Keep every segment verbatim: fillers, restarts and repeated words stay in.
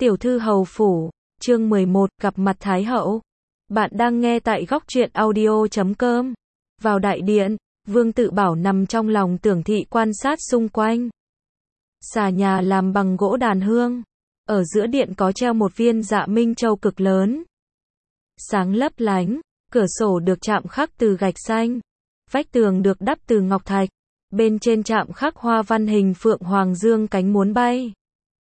Tiểu thư hầu phủ, chương mười một, gặp mặt Thái hậu. Bạn đang nghe tại góc truyện audio chấm com. Vào đại điện, Vương Tự Bảo nằm trong lòng Tưởng Thị quan sát xung quanh. Xà nhà làm bằng gỗ đàn hương. Ở giữa điện có treo một viên Dạ Minh Châu cực lớn. Sáng lấp lánh, cửa sổ được chạm khắc từ gạch xanh. Vách tường được đắp từ ngọc thạch. Bên trên chạm khắc hoa văn hình phượng hoàng dương cánh muốn bay.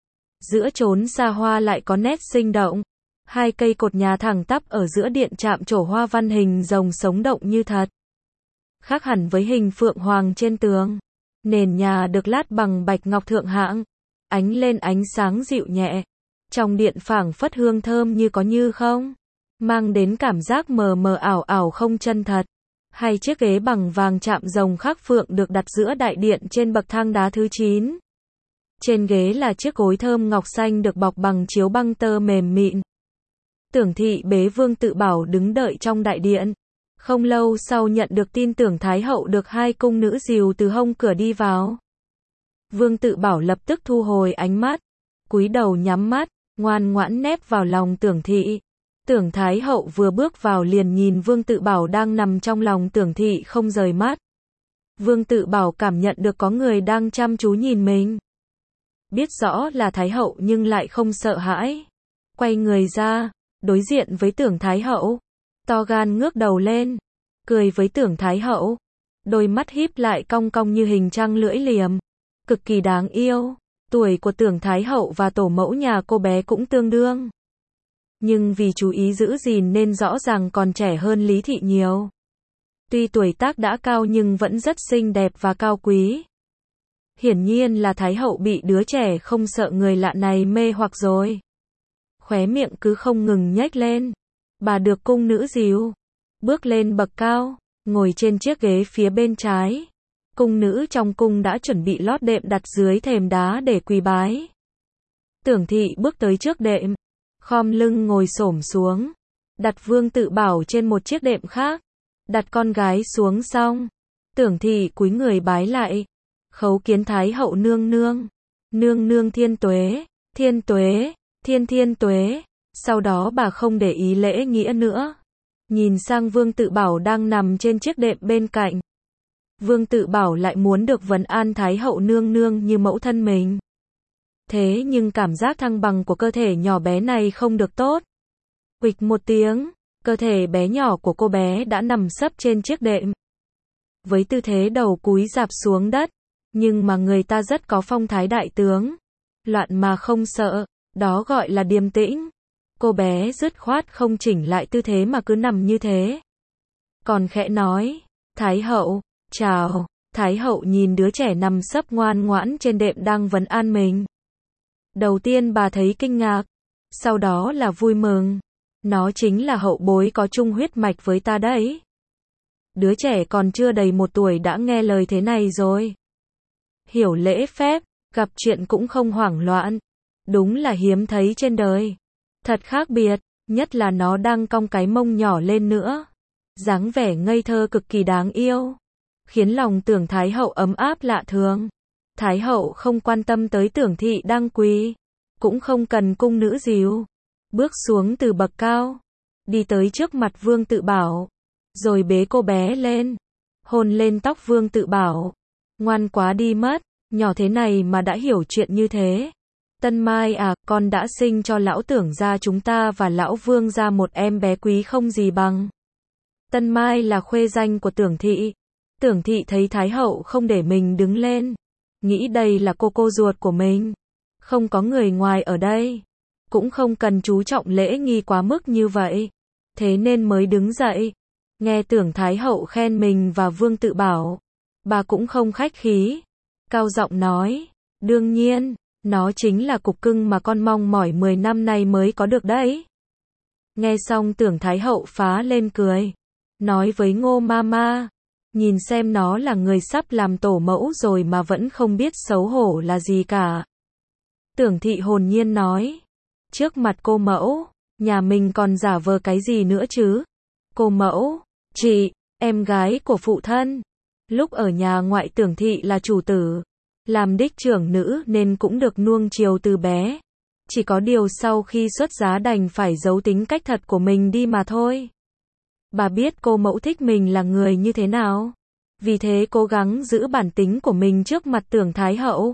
Giữa chốn xa hoa lại có nét sinh động. Hai cây cột nhà thẳng tắp ở giữa điện chạm trổ hoa văn hình rồng sống động như thật. Khác hẳn với hình phượng hoàng trên tường. Nền nhà được lát bằng bạch ngọc thượng hạng. Ánh lên ánh sáng dịu nhẹ. Trong điện phảng phất hương thơm như có như không. Mang đến cảm giác mờ mờ ảo ảo không chân thật. Hai chiếc ghế bằng vàng chạm rồng khắc phượng được đặt giữa đại điện trên bậc thang đá thứ chín. Trên ghế là chiếc gối thơm ngọc xanh được bọc bằng chiếu băng tơ mềm mịn. Tưởng Thị bế Vương Tự Bảo đứng đợi trong đại điện. Không lâu sau nhận được tin Tưởng Thái hậu được hai cung nữ dìu từ hông cửa đi vào. Vương Tự Bảo lập tức thu hồi ánh mắt, cúi đầu nhắm mắt, ngoan ngoãn nép vào lòng Tưởng Thị. Tưởng Thái hậu vừa bước vào liền nhìn Vương Tự Bảo đang nằm trong lòng Tưởng Thị không rời mắt. Vương Tự Bảo cảm nhận được có người đang chăm chú nhìn mình. Biết rõ là Thái hậu nhưng lại không sợ hãi. Quay người ra, đối diện với Tưởng Thái hậu. To gan ngước đầu lên, cười với Tưởng Thái hậu. Đôi mắt híp lại cong cong như hình trăng lưỡi liềm. Cực kỳ đáng yêu. Tuổi của Tưởng Thái hậu và tổ mẫu nhà cô bé cũng tương đương. Nhưng vì chú ý giữ gìn nên rõ ràng còn trẻ hơn Lý Thị nhiều. Tuy tuổi tác đã cao nhưng vẫn rất xinh đẹp và cao quý. Hiển nhiên là Thái hậu bị đứa trẻ không sợ người lạ này mê hoặc rồi. Khóe miệng cứ không ngừng nhếch lên. Bà được cung nữ dìu. Bước lên bậc cao, ngồi trên chiếc ghế phía bên trái. Cung nữ trong cung đã chuẩn bị lót đệm đặt dưới thềm đá để quỳ bái. Tưởng Thị bước tới trước đệm. Khom lưng ngồi xổm xuống. Đặt Vương Tự Bảo trên một chiếc đệm khác. Đặt con gái xuống xong. Tưởng Thị cúi người bái lại. Khấu kiến Thái hậu nương nương. Nương nương thiên tuế. Thiên tuế. Thiên thiên tuế. Sau đó bà không để ý lễ nghĩa nữa. Nhìn sang Vương Tự Bảo đang nằm trên chiếc đệm bên cạnh. Vương Tự Bảo lại muốn được vấn an Thái hậu nương nương như mẫu thân mình. Thế nhưng cảm giác thăng bằng của cơ thể nhỏ bé này không được tốt. Huỵch một tiếng, cơ thể bé nhỏ của cô bé đã nằm sấp trên chiếc đệm. Với tư thế đầu cúi rạp xuống đất, nhưng mà người ta rất có phong thái đại tướng. Loạn mà không sợ, đó gọi là điềm tĩnh. Cô bé dứt khoát không chỉnh lại tư thế mà cứ nằm như thế. Còn khẽ nói, Thái hậu, chào. Thái hậu nhìn đứa trẻ nằm sấp ngoan ngoãn trên đệm đang vấn an mình. Đầu tiên bà thấy kinh ngạc, sau đó là vui mừng. Nó chính là hậu bối có chung huyết mạch với ta đấy. Đứa trẻ còn chưa đầy một tuổi đã nghe lời thế này rồi. Hiểu lễ phép, gặp chuyện cũng không hoảng loạn. Đúng là hiếm thấy trên đời. Thật khác biệt, nhất là nó đang cong cái mông nhỏ lên nữa. Dáng vẻ ngây thơ cực kỳ đáng yêu. Khiến lòng Tưởng Thái hậu ấm áp lạ thường. Thái hậu không quan tâm tới Tưởng Thị đang quỳ. Cũng không cần cung nữ dìu. Bước xuống từ bậc cao. Đi tới trước mặt Vương Tự Bảo. Rồi bế cô bé lên. Hôn lên tóc Vương Tự Bảo. Ngoan quá đi mất. Nhỏ thế này mà đã hiểu chuyện như thế. Tân Mai à, con đã sinh cho lão Tưởng gia chúng ta và lão Vương gia một em bé quý không gì bằng. Tân Mai là khuê danh của Tưởng Thị. Tưởng Thị thấy Thái hậu không để mình đứng lên. Nghĩ đây là cô cô ruột của mình. Không có người ngoài ở đây. Cũng không cần chú trọng lễ nghi quá mức như vậy. Thế nên mới đứng dậy. Nghe Tưởng Thái hậu khen mình và Vương Tự Bảo. Bà cũng không khách khí. Cao giọng nói. Đương nhiên, nó chính là cục cưng mà con mong mỏi mười năm nay mới có được đấy. Nghe xong Tưởng Thái hậu phá lên cười. Nói với Ngô Mama. Nhìn xem nó là người sắp làm tổ mẫu rồi mà vẫn không biết xấu hổ là gì cả. Tưởng Thị hồn nhiên nói. Trước mặt cô mẫu, nhà mình còn giả vờ cái gì nữa chứ? Cô mẫu, chị, em gái của phụ thân. Lúc ở nhà ngoại Tưởng Thị là chủ tử. Làm đích trưởng nữ nên cũng được nuông chiều từ bé. Chỉ có điều sau khi xuất giá đành phải giấu tính cách thật của mình đi mà thôi. Bà biết cô mẫu thích mình là người như thế nào. Vì thế cố gắng giữ bản tính của mình trước mặt Tưởng Thái Hậu.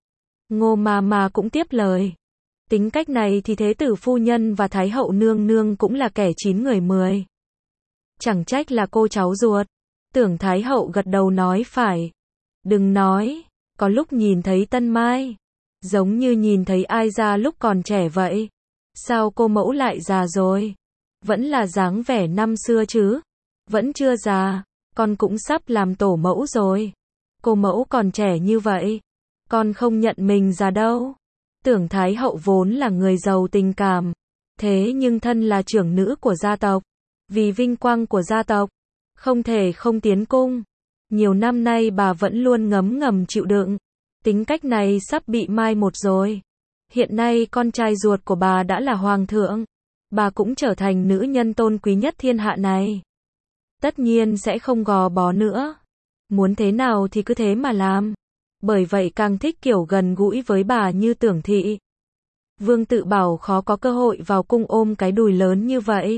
Ngô Ma Ma cũng tiếp lời. Tính cách này thì Thế tử phu nhân và Thái hậu nương nương cũng là kẻ chín người mười. Chẳng trách là cô cháu ruột. Tưởng Thái hậu gật đầu nói phải. Đừng nói, có lúc nhìn thấy Tân Mai, giống như nhìn thấy ai ra lúc còn trẻ vậy. Sao cô mẫu lại già rồi? Vẫn là dáng vẻ năm xưa chứ? Vẫn chưa già, con cũng sắp làm tổ mẫu rồi. Cô mẫu còn trẻ như vậy, con không nhận mình già đâu. Tưởng Thái hậu vốn là người giàu tình cảm, thế nhưng thân là trưởng nữ của gia tộc, vì vinh quang của gia tộc, không thể không tiến cung. Nhiều năm nay bà vẫn luôn ngấm ngầm chịu đựng, tính cách này sắp bị mai một rồi. Hiện nay con trai ruột của bà đã là hoàng thượng, bà cũng trở thành nữ nhân tôn quý nhất thiên hạ này. Tất nhiên sẽ không gò bó nữa. Muốn thế nào thì cứ thế mà làm. Bởi vậy càng thích kiểu gần gũi với bà như Tưởng thị. Vương Tự Bảo khó có cơ hội vào cung ôm cái đùi lớn như vậy,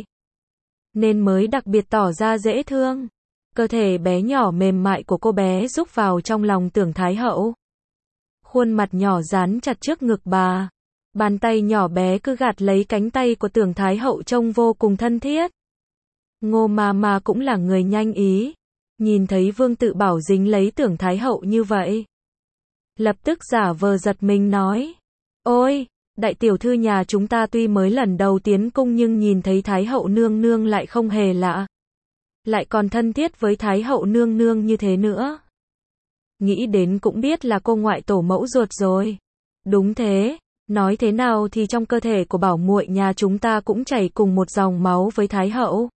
nên mới đặc biệt tỏ ra dễ thương. Cơ thể bé nhỏ mềm mại của cô bé rúc vào trong lòng Tưởng Thái hậu. Khuôn mặt nhỏ dán chặt trước ngực bà. Bàn tay nhỏ bé cứ gạt lấy cánh tay của Tưởng Thái hậu trông vô cùng thân thiết. Ngô Ma Ma cũng là người nhanh ý. Nhìn thấy Vương Tự Bảo dính lấy Tưởng Thái hậu như vậy, lập tức giả vờ giật mình nói. Ôi, đại tiểu thư nhà chúng ta tuy mới lần đầu tiến cung nhưng nhìn thấy Thái hậu nương nương lại không hề lạ. Lại còn thân thiết với Thái hậu nương nương như thế nữa. Nghĩ đến cũng biết là cô ngoại tổ mẫu ruột rồi. Đúng thế, nói thế nào thì trong cơ thể của bảo muội nhà chúng ta cũng chảy cùng một dòng máu với Thái hậu.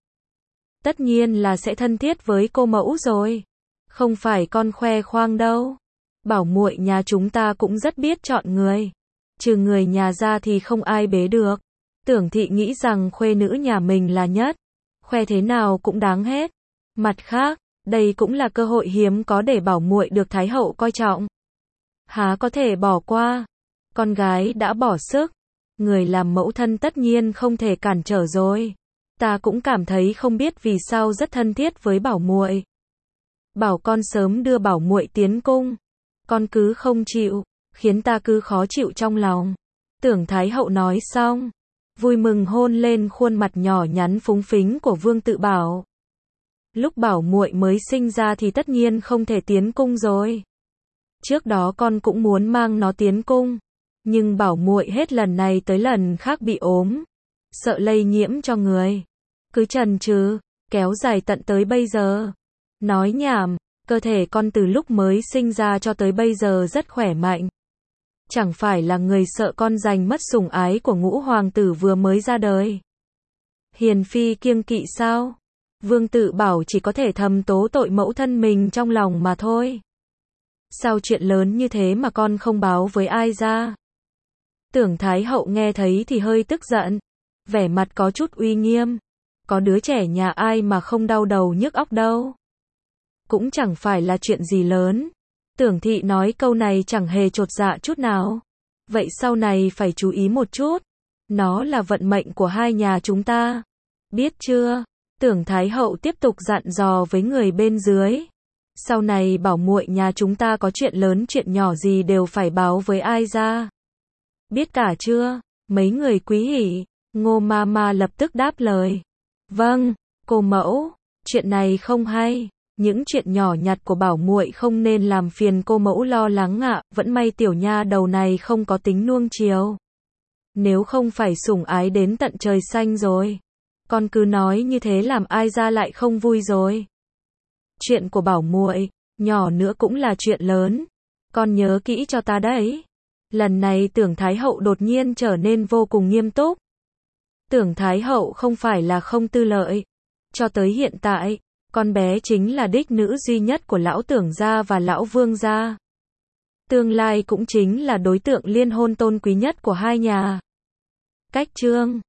Tất nhiên là sẽ thân thiết với cô mẫu rồi. Không phải con khoe khoang đâu. Bảo muội nhà chúng ta cũng rất biết chọn người. Trừ người nhà ra thì không ai bế được. Tưởng thị nghĩ rằng khuê nữ nhà mình là nhất. Khoe thế nào cũng đáng hết. Mặt khác, đây cũng là cơ hội hiếm có để bảo muội được Thái hậu coi trọng. Há có thể bỏ qua. Con gái đã bỏ sức. Người làm mẫu thân tất nhiên không thể cản trở rồi. Ta cũng cảm thấy không biết vì sao rất thân thiết với bảo muội. Bảo con sớm đưa bảo muội tiến cung. Con cứ không chịu, khiến ta cứ khó chịu trong lòng. Tưởng Thái hậu nói xong, vui mừng hôn lên khuôn mặt nhỏ nhắn phúng phính của Vương Tự Bảo. Lúc bảo muội mới sinh ra thì tất nhiên không thể tiến cung rồi. Trước đó con cũng muốn mang nó tiến cung, nhưng bảo muội hết lần này tới lần khác bị ốm, sợ lây nhiễm cho người, cứ chần chừ, kéo dài tận tới bây giờ. Nói nhảm, cơ thể con từ lúc mới sinh ra cho tới bây giờ rất khỏe mạnh. Chẳng phải là người sợ con giành mất sủng ái của ngũ hoàng tử vừa mới ra đời. Hiền phi kiêng kỵ sao? Vương Tự Bảo chỉ có thể thầm tố tội mẫu thân mình trong lòng mà thôi. Sao chuyện lớn như thế mà con không báo với ai ra? Tưởng Thái hậu nghe thấy thì hơi tức giận, vẻ mặt có chút uy nghiêm. Có đứa trẻ nhà ai mà không đau đầu nhức óc đâu. Cũng chẳng phải là chuyện gì lớn. Tưởng thị nói câu này chẳng hề chột dạ chút nào. Vậy sau này phải chú ý một chút. Nó là vận mệnh của hai nhà chúng ta. Biết chưa? Tưởng Thái hậu tiếp tục dặn dò với người bên dưới. Sau này bảo muội nhà chúng ta có chuyện lớn chuyện nhỏ gì đều phải báo với ai ra. Biết cả chưa? Mấy người quý hỉ. Ngô Ma Ma lập tức đáp lời. Vâng, cô mẫu. Chuyện này không hay. Những chuyện nhỏ nhặt của bảo muội không nên làm phiền cô mẫu lo lắng ạ. Vẫn may tiểu nha đầu này không có tính nuông chiều. Nếu không phải sủng ái đến tận trời xanh rồi. Con cứ nói như thế làm ai ra lại không vui rồi. Chuyện của bảo muội, nhỏ nữa cũng là chuyện lớn. Con nhớ kỹ cho ta đấy. Lần này Tưởng Thái hậu đột nhiên trở nên vô cùng nghiêm túc. Tưởng Thái hậu không phải là không tư lợi. Cho tới hiện tại, con bé chính là đích nữ duy nhất của lão Tưởng gia và lão Vương gia. Tương lai cũng chính là đối tượng liên hôn tôn quý nhất của hai nhà. Cách chương